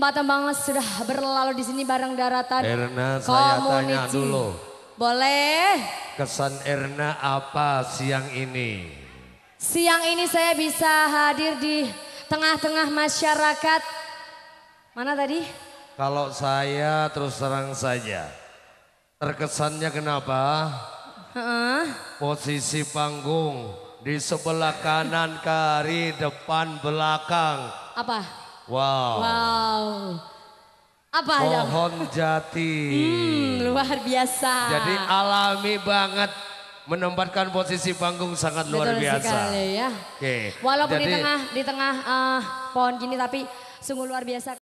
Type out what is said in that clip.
Mbak Tembang sudah berlalu di sini bareng daratan Erna, saya tanya community. dulu. Boleh? Kesan Erna apa siang ini? Siang ini saya bisa hadir di tengah-tengah masyarakat. Mana tadi? Kalau saya terus terang saja, terkesannya kenapa? Posisi panggung di sebelah kanan, kiri, depan, belakang. Apa? Wow. Wow. Apa ya? Pohon jati. Luar biasa. Jadi alami banget, menempatkan posisi panggung sangat luar Betul biasa. sekali ya. Oke. Walaupun Jadi, di tengah pohon gini tapi sungguh luar biasa.